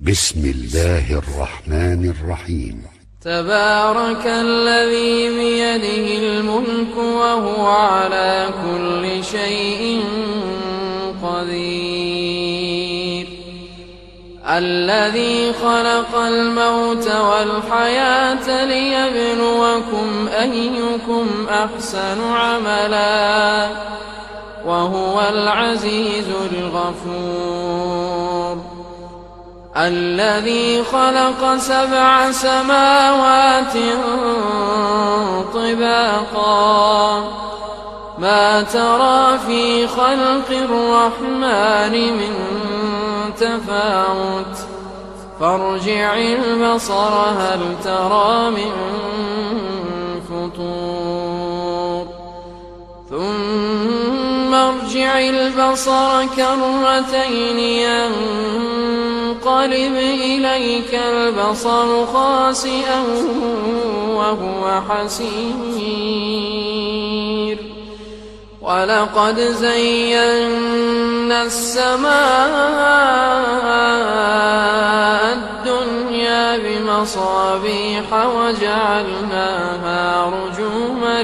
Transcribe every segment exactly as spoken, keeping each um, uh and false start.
بسم الله الرحمن الرحيم. تبارك الذي بيده الملك وهو على كل شيء قدير. الذي خلق الموت والحياة ليبلوكم أيكم أحسن عملا وهو العزيز الغفور. الذي خلق سبع سماوات طباقا ما ترى في خلق الرحمن من تفاوت فارجع البصر هل ترى من فطور ثم ارجع البصر كرتين ينقلب إليك البصر خاسئا وهو حسير. ولقد زينا السماء الدنيا بمصابيح وجعلناها رجوما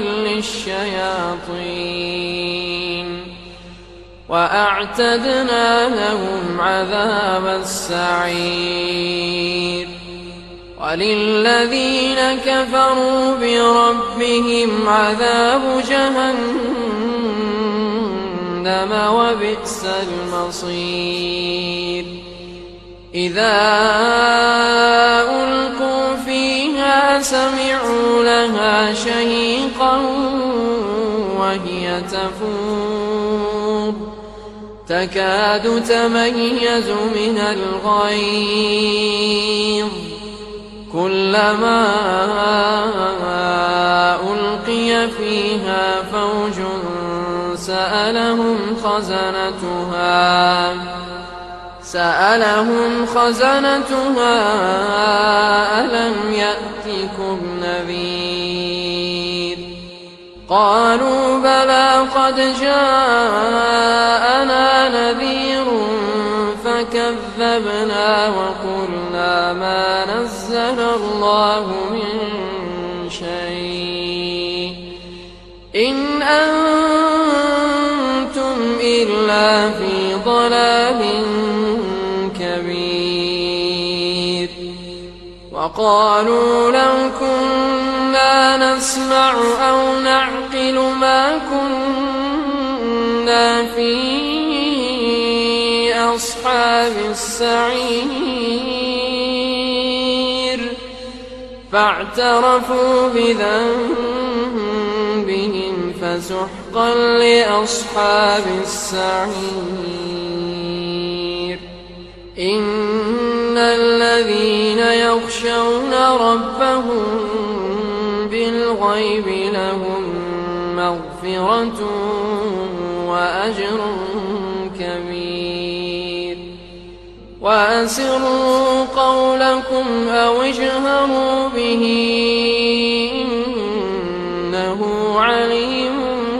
للشياطين وأعتدنا لهم عذاب السعير. وللذين كفروا بربهم عذاب جهنم وبئس المصير. إذا ألقوا فيها سمعوا لها شهيقا وهي تفور تكاد تميز من الغيظ كلما ألقي فيها فوج سألهم خزنتها سألهم خزنتها ألم يأتكم نذير قالوا بلى قد جاءنا نذير فكذبنا وقلنا ما نزل الله من شيء إن أنتم إلا في ضلال كبير. وقالوا لو كنا نسمع أو نعقل ما كنا في أصحاب السعير فاعترفوا بذنبهم فسحقا لأصحاب السعير. إن الذين يخشون ربهم بالغيب لهم مغفرة وأجر كبير. وأسروا قولكم أو اجهروا به إنه عليم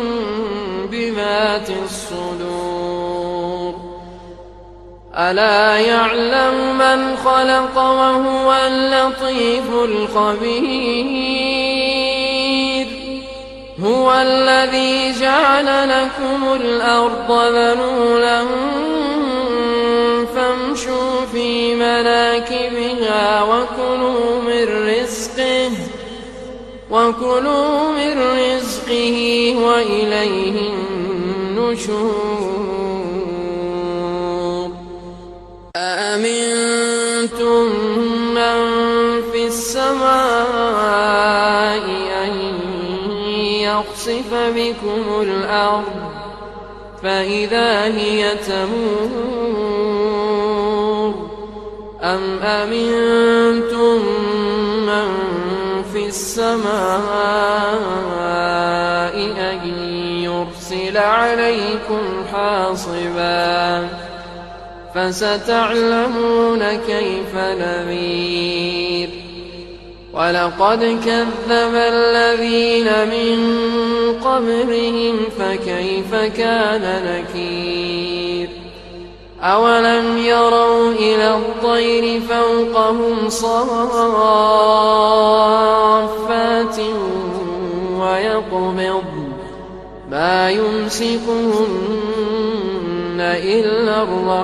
بذات الصدور. ألا يعلم من خلق وهو اللطيف الخبير. هو الذي جعل لكم الأرض ذلولا فامشوا في مناكبها وكلوا من رزقه وكلوا من رزقه وإليه النشور. أأمنتم من في السماء أن يخسف بكم الأرض فإذا هي تمور أم أمنتم من في السماء أن يرسل عليكم حاصبا فستعلمون كيف نذير. ولقد كذب الذين من قبلهم فكيف كان نكير. أولم يروا إلى الطير فوقهم صافات ويقبض ما يمسكهن إلا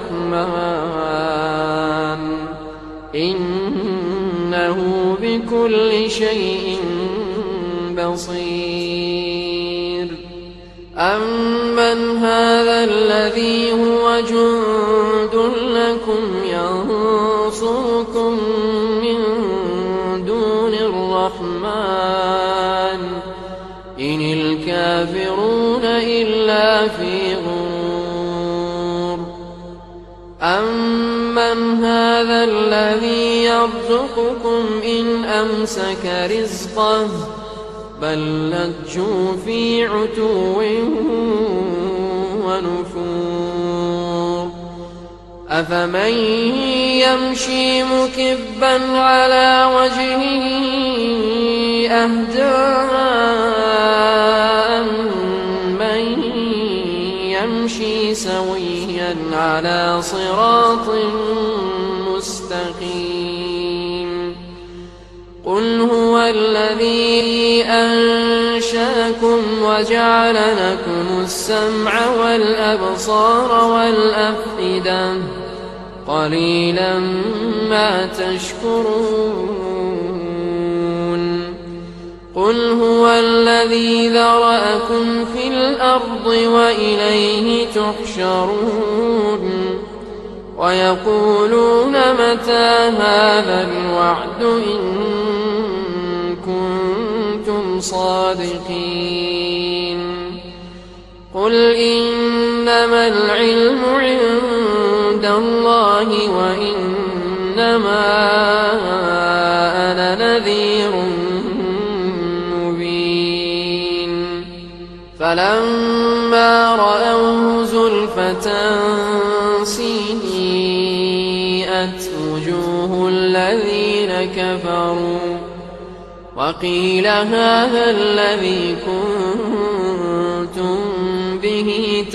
الرحمن إنه بكل شيء بصير أمن هذا الذي هو جند لكم ينصركم من دون الرحمن إن الكافرون إلا في غرور أمن هذا الذي يرزقكم إن أمسك رزقه بل لجوا في عتو ونفور أفمن يمشي مكبا على وجهه أهدى أمن يمشي سويا على صراط مستقيم قل هو الذي أنشأكم وجعل لكم السمع والأبصار والأفئدة قليلا ما تشكرون قل هو الذي ذرأكم في الأرض وإليه تحشرون ويقولون متى هذا الوعد إن كنتم صادقين قل إنما العلم عند الله وإنما أنا نذير مبين فلما رأوه زلفة سيئت وجوه الذين كفروا وقيل هذا الذي كنتم به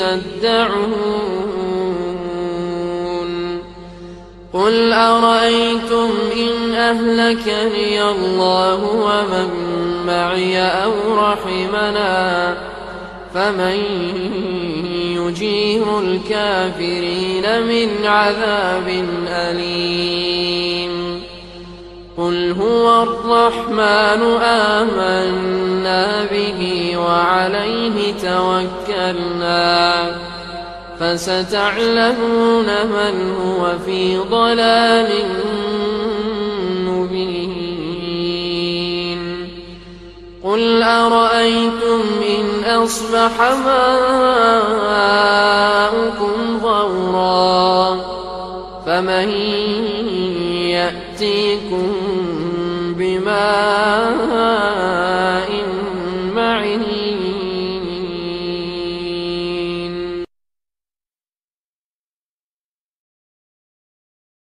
تدعون قل أرأيتم إن أهلكني الله ومن معي أو رحمنا فمن يجير الكافرين من عذاب أليم قل هو الرحمن آمنا به وعليه توكلنا فستعلمون من هو في ضلال مبين قل أرأيتم إن أصبح ماؤكم غورا فمن يأتيكم بماء معين